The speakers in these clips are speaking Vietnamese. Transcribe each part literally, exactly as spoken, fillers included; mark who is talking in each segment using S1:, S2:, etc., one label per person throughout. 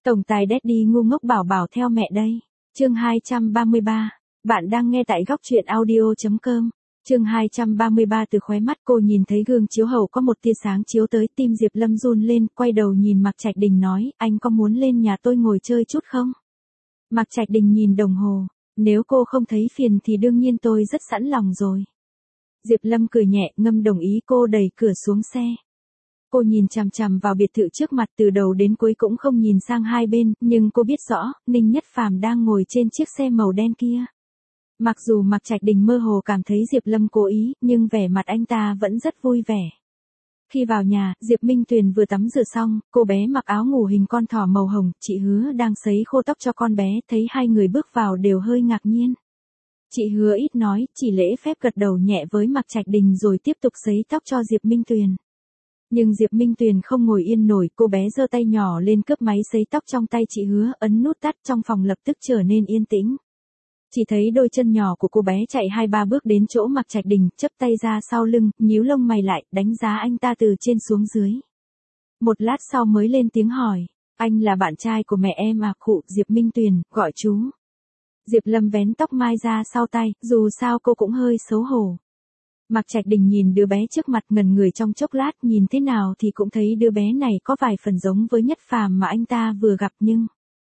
S1: Tổng tài Daddy ngu ngốc bảo bảo theo mẹ đây. Chương hai trăm ba mươi ba. Bạn đang nghe tại góc truyện audio chấm com. Chương hai trăm ba mươi ba. Từ khóe mắt cô nhìn thấy gương chiếu hậu có một tia sáng chiếu tới, tim Diệp Lâm run lên, quay đầu nhìn Mạc Trạch Đình nói, anh có muốn lên nhà tôi ngồi chơi chút không? Mạc Trạch Đình nhìn đồng hồ, nếu cô không thấy phiền thì đương nhiên tôi rất sẵn lòng rồi. Diệp Lâm cười nhẹ, ngầm đồng ý. Cô đẩy cửa xuống xe. Cô nhìn chằm chằm vào biệt thự trước mặt từ đầu đến cuối cũng không nhìn sang hai bên, nhưng cô biết rõ, Ninh Nhất Phàm đang ngồi trên chiếc xe màu đen kia. Mặc dù Mạc Trạch Đình mơ hồ cảm thấy Diệp Lâm cố ý, nhưng vẻ mặt anh ta vẫn rất vui vẻ. Khi vào nhà, Diệp Minh Tuyền vừa tắm rửa xong, cô bé mặc áo ngủ hình con thỏ màu hồng, chị Hứa đang sấy khô tóc cho con bé, thấy hai người bước vào đều hơi ngạc nhiên. Chị Hứa ít nói, chỉ lễ phép gật đầu nhẹ với Mạc Trạch Đình rồi tiếp tục sấy tóc cho Diệp Minh Tuyền. Nhưng Diệp Minh Tuyền không ngồi yên nổi, cô bé giơ tay nhỏ lên cướp máy sấy tóc trong tay chị Hứa, ấn nút tắt, trong phòng lập tức trở nên yên tĩnh. Chỉ thấy đôi chân nhỏ của cô bé chạy hai ba bước đến chỗ Mạc Trạch Đình, chắp tay ra sau lưng, nhíu lông mày lại, đánh giá anh ta từ trên xuống dưới. Một lát sau mới lên tiếng hỏi, anh là bạn trai của mẹ em à? Khụ. Diệp Minh Tuyền, gọi chú. Diệp Lâm vén tóc mai ra sau tay, dù sao cô cũng hơi xấu hổ. Mạc Trạch Đình nhìn đứa bé trước mặt ngần người trong chốc lát, nhìn thế nào thì cũng thấy đứa bé này có vài phần giống với Nhất Phàm mà anh ta vừa gặp, nhưng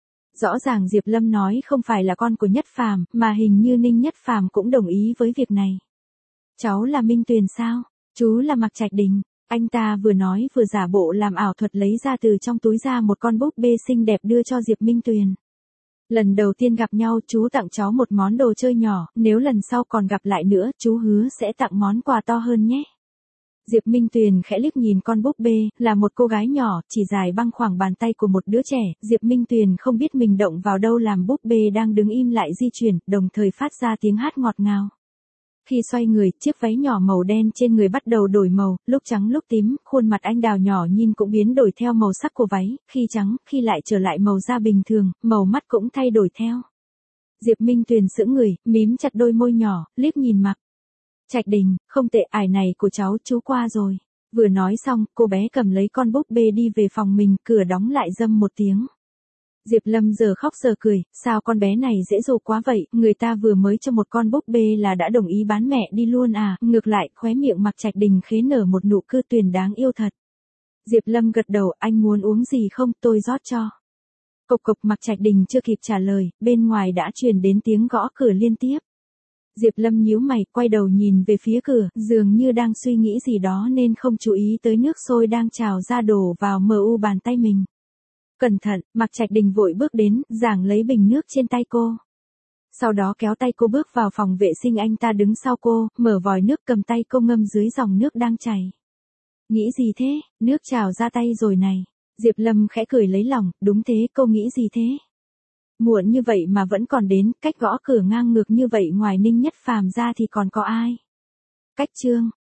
S1: rõ ràng Diệp Lâm nói không phải là con của Nhất Phàm, mà hình như Ninh Nhất Phàm cũng đồng ý với việc này. Cháu là Minh Tuyền sao? Chú là Mạc Trạch Đình. Anh ta vừa nói vừa giả bộ làm ảo thuật lấy ra từ trong túi ra một con búp bê xinh đẹp đưa cho Diệp Minh Tuyền. Lần đầu tiên gặp nhau chú tặng cháu một món đồ chơi nhỏ, nếu lần sau còn gặp lại nữa chú hứa sẽ tặng món quà to hơn nhé. Diệp Minh Tuyền khẽ liếc nhìn con búp bê, là một cô gái nhỏ, chỉ dài bằng khoảng bàn tay của một đứa trẻ. Diệp Minh Tuyền không biết mình động vào đâu làm búp bê đang đứng im lại di chuyển, đồng thời phát ra tiếng hát ngọt ngào. Khi xoay người, chiếc váy nhỏ màu đen trên người bắt đầu đổi màu, lúc trắng lúc tím, khuôn mặt anh đào nhỏ nhìn cũng biến đổi theo màu sắc của váy, khi trắng, khi lại trở lại màu da bình thường, màu mắt cũng thay đổi theo. Diệp Minh Tuyền sững người, mím chặt đôi môi nhỏ, liếc nhìn Mạc Trạch Đình, không tệ, ải này của cháu chú qua rồi. Vừa nói xong, cô bé cầm lấy con búp bê đi về phòng mình, cửa đóng lại rầm một tiếng. Diệp Lâm giờ khóc giờ cười, sao con bé này dễ dụ quá vậy, người ta vừa mới cho một con búp bê là đã đồng ý bán mẹ đi luôn à? Ngược lại, khóe miệng Mạc Trạch Đình khế nở một nụ cười Tuyền đáng yêu thật. Diệp Lâm gật đầu, anh muốn uống gì không, tôi rót cho. Cộc cộc. Mạc Trạch Đình chưa kịp trả lời, bên ngoài đã truyền đến tiếng gõ cửa liên tiếp. Diệp Lâm nhíu mày, quay đầu nhìn về phía cửa, dường như đang suy nghĩ gì đó nên không chú ý tới nước sôi đang trào ra đổ vào mờ u bàn tay mình. Cẩn thận. Mạc Trạch Đình vội bước đến, giằng lấy bình nước trên tay cô. Sau đó kéo tay cô bước vào phòng vệ sinh, anh ta đứng sau cô, mở vòi nước, cầm tay cô ngâm dưới dòng nước đang chảy. Nghĩ gì thế, nước trào ra tay rồi này. Diệp Lâm khẽ cười lấy lòng, đúng thế, cô nghĩ gì thế? Muộn như vậy mà vẫn còn đến, cách gõ cửa ngang ngược như vậy ngoài Ninh Nhất Phàm ra thì còn có ai? Cách chương.